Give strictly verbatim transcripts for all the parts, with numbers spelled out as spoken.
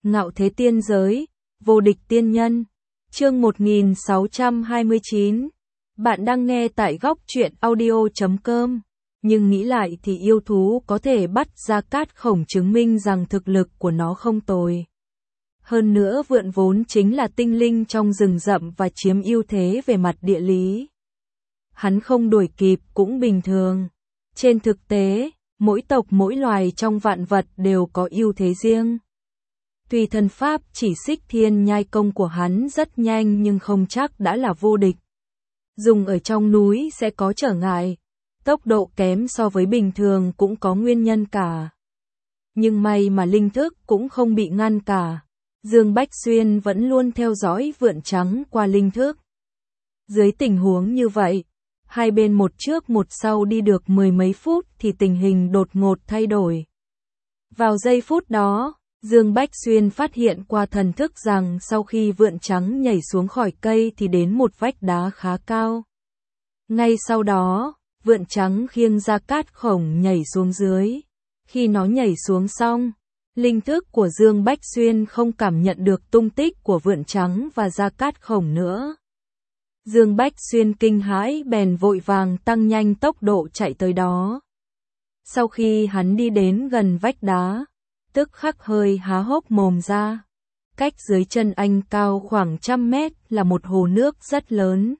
Ngạo thế tiên giới, vô địch tiên nhân. Chương một nghìn sáu trăm hai mươi chín. Bạn đang nghe tại góc truyện audio chấm com. Nhưng nghĩ lại thì yêu thú có thể bắt Gia Cát Khổng chứng minh rằng thực lực của nó không tồi. Hơn nữa vượn vốn chính là tinh linh trong rừng rậm và chiếm ưu thế về mặt địa lý. Hắn không đuổi kịp cũng bình thường. Trên thực tế, mỗi tộc mỗi loài trong vạn vật đều có ưu thế riêng. Tùy thần pháp chỉ xích thiên nhai công của hắn rất nhanh nhưng không chắc đã là vô địch. Dùng ở trong núi sẽ có trở ngại. Tốc độ kém so với bình thường cũng có nguyên nhân cả. Nhưng may mà linh thức cũng không bị ngăn cả. Dương Bách Xuyên vẫn luôn theo dõi vượn trắng qua linh thức. Dưới tình huống như vậy, hai bên một trước một sau đi được mười mấy phút thì tình hình đột ngột thay đổi. Vào giây phút đó, Dương Bách Xuyên phát hiện qua thần thức rằng sau khi vượn trắng nhảy xuống khỏi cây thì đến một vách đá khá cao. Ngay sau đó, vượn trắng khiêng Gia Cát Khổng nhảy xuống dưới. Khi nó nhảy xuống xong, linh thức của Dương Bách Xuyên không cảm nhận được tung tích của vượn trắng và Gia Cát Khổng nữa. Dương Bách Xuyên kinh hãi bèn vội vàng tăng nhanh tốc độ chạy tới đó. Sau khi hắn đi đến gần vách đá, tức khắc hơi há hốc mồm ra. Cách dưới chân anh cao khoảng trăm mét là một hồ nước rất lớn.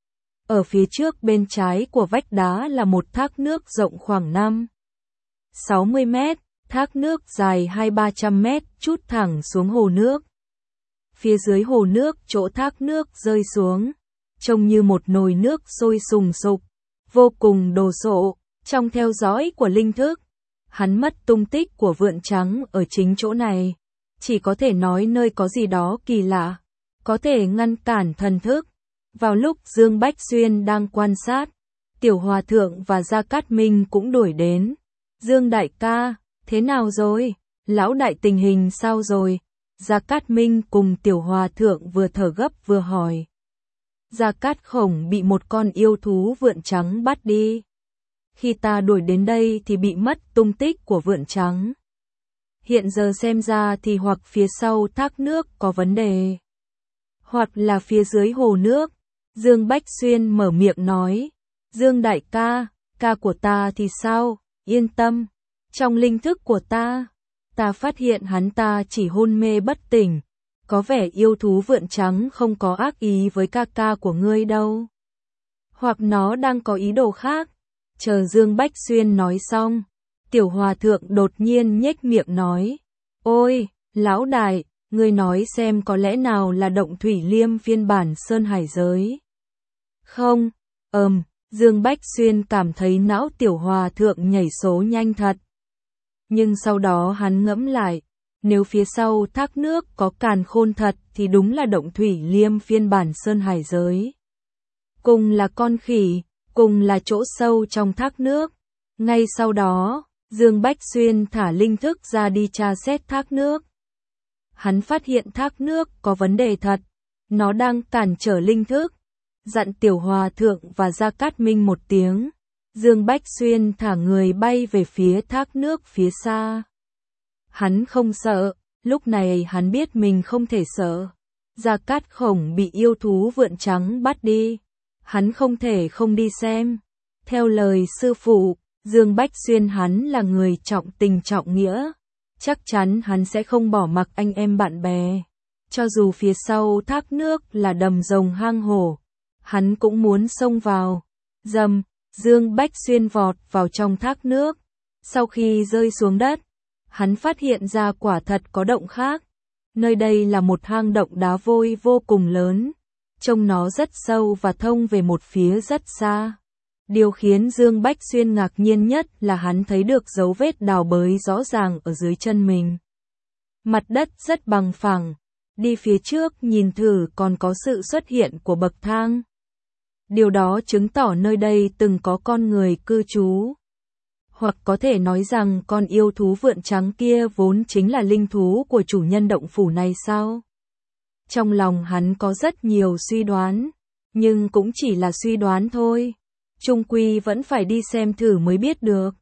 Ở phía trước bên trái của vách đá là một thác nước rộng khoảng năm sáu mươi mét, thác nước dài hai ba trăm mét trút thẳng xuống hồ nước. Phía dưới hồ nước chỗ thác nước rơi xuống, trông như một nồi nước sôi sùng sục, vô cùng đồ sộ. Trong theo dõi của linh thức, hắn mất tung tích của vượn trắng ở chính chỗ này. Chỉ có thể nói nơi có gì đó kỳ lạ, có thể ngăn cản thần thức. Vào lúc Dương Bách Xuyên đang quan sát, Tiểu Hòa Thượng và Gia Cát Minh cũng đuổi đến. Dương đại ca, thế nào rồi? Lão đại tình hình sao rồi? Gia Cát Minh cùng Tiểu Hòa Thượng vừa thở gấp vừa hỏi. Gia Cát Khổng bị một con yêu thú vượn trắng bắt đi. Khi ta đuổi đến đây thì bị mất tung tích của vượn trắng. Hiện giờ xem ra thì hoặc phía sau thác nước có vấn đề, hoặc là phía dưới hồ nước. Dương Bách Xuyên mở miệng nói. Dương đại ca, ca của ta thì sao? Yên tâm, trong linh thức của ta, ta phát hiện hắn ta chỉ hôn mê bất tỉnh. Có vẻ yêu thú vượn trắng không có ác ý với ca ca của ngươi đâu. Hoặc nó đang có ý đồ khác. Chờ Dương Bách Xuyên nói xong, Tiểu Hòa Thượng đột nhiên nhếch miệng nói. Ôi, lão đại, ngươi nói xem có lẽ nào là động thủy liêm phiên bản Sơn Hải giới. Không, ừm, Dương Bách Xuyên cảm thấy não Tiểu Hòa Thượng nhảy số nhanh thật. Nhưng sau đó hắn ngẫm lại, nếu phía sau thác nước có càn khôn thật thì đúng là động thủy liêm phiên bản Sơn Hải giới. Cùng là con khỉ, cùng là chỗ sâu trong thác nước. Ngay sau đó, Dương Bách Xuyên thả linh thức ra đi tra xét thác nước. Hắn phát hiện thác nước có vấn đề thật, nó đang cản trở linh thức. Dặn Tiểu Hòa Thượng và Gia Cát Minh một tiếng, Dương Bách Xuyên thả người bay về phía thác nước phía xa. Hắn không sợ, lúc này hắn biết mình không thể sợ. Gia Cát Khổng bị yêu thú vượn trắng bắt đi, hắn không thể không đi xem. Theo lời sư phụ, Dương Bách Xuyên hắn là người trọng tình trọng nghĩa, chắc chắn hắn sẽ không bỏ mặc anh em bạn bè. Cho dù phía sau thác nước là đầm rồng hang hổ, hắn cũng muốn xông vào. Dầm, Dương Bách Xuyên vọt vào trong thác nước. Sau khi rơi xuống đất, hắn phát hiện ra quả thật có động khác. Nơi đây là một hang động đá vôi vô cùng lớn. Trông nó rất sâu và thông về một phía rất xa. Điều khiến Dương Bách Xuyên ngạc nhiên nhất là hắn thấy được dấu vết đào bới rõ ràng ở dưới chân mình. Mặt đất rất bằng phẳng. Đi phía trước nhìn thử còn có sự xuất hiện của bậc thang. Điều đó chứng tỏ nơi đây từng có con người cư trú. Hoặc có thể nói rằng con yêu thú vượn trắng kia vốn chính là linh thú của chủ nhân động phủ này sao? Trong lòng hắn có rất nhiều suy đoán, nhưng cũng chỉ là suy đoán thôi. Chung quy vẫn phải đi xem thử mới biết được.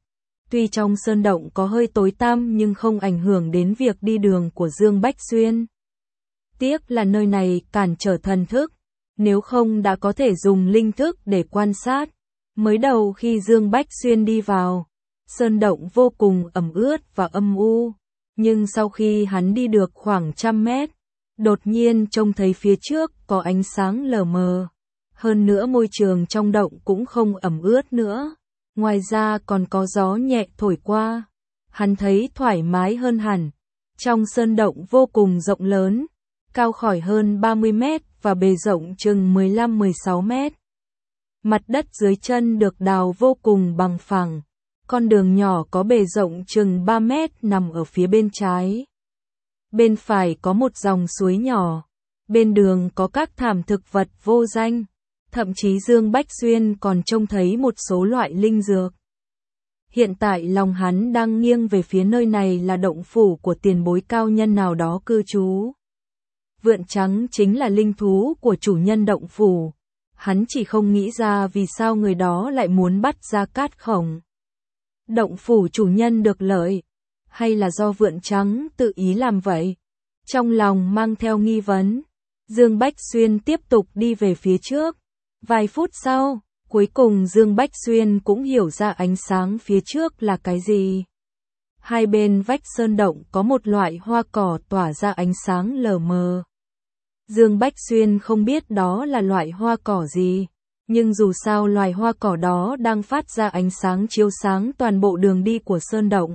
Tuy trong sơn động có hơi tối tăm nhưng không ảnh hưởng đến việc đi đường của Dương Bách Xuyên. Tiếc là nơi này cản trở thần thức, nếu không đã có thể dùng linh thức để quan sát. Mới đầu khi Dương Bách Xuyên đi vào, sơn động vô cùng ẩm ướt và âm u, nhưng sau khi hắn đi được khoảng trăm mét, đột nhiên trông thấy phía trước có ánh sáng lờ mờ. Hơn nữa môi trường trong động cũng không ẩm ướt nữa, ngoài ra còn có gió nhẹ thổi qua. Hắn thấy thoải mái hơn hẳn. Trong sơn động vô cùng rộng lớn, cao khỏi hơn ba mươi mét và bề rộng chừng mười lăm mười sáu mét. Mặt đất dưới chân được đào vô cùng bằng phẳng. Con đường nhỏ có bề rộng chừng ba mét nằm ở phía bên trái. Bên phải có một dòng suối nhỏ. Bên đường có các thảm thực vật vô danh. Thậm chí Dương Bách Xuyên còn trông thấy một số loại linh dược. Hiện tại lòng hắn đang nghiêng về phía nơi này là động phủ của tiền bối cao nhân nào đó cư trú. Vượn trắng chính là linh thú của chủ nhân động phủ. Hắn chỉ không nghĩ ra vì sao người đó lại muốn bắt Gia Cát Khổng. Động phủ chủ nhân được lợi, hay là do vượn trắng tự ý làm vậy? Trong lòng mang theo nghi vấn, Dương Bách Xuyên tiếp tục đi về phía trước. Vài phút sau, cuối cùng Dương Bách Xuyên cũng hiểu ra ánh sáng phía trước là cái gì. Hai bên vách sơn động có một loại hoa cỏ tỏa ra ánh sáng lờ mờ. Dương Bách Xuyên không biết đó là loại hoa cỏ gì, nhưng dù sao loài hoa cỏ đó đang phát ra ánh sáng chiếu sáng toàn bộ đường đi của sơn động.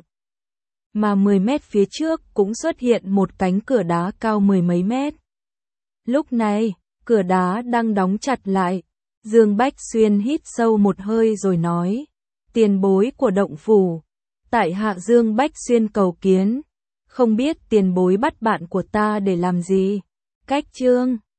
Mà mười mét phía trước cũng xuất hiện một cánh cửa đá cao mười mấy mét. Lúc này, cửa đá đang đóng chặt lại. Dương Bách Xuyên hít sâu một hơi rồi nói, tiền bối của động phủ, tại hạ Dương Bách Xuyên cầu kiến, không biết tiền bối bắt bạn của ta để làm gì. Cách chương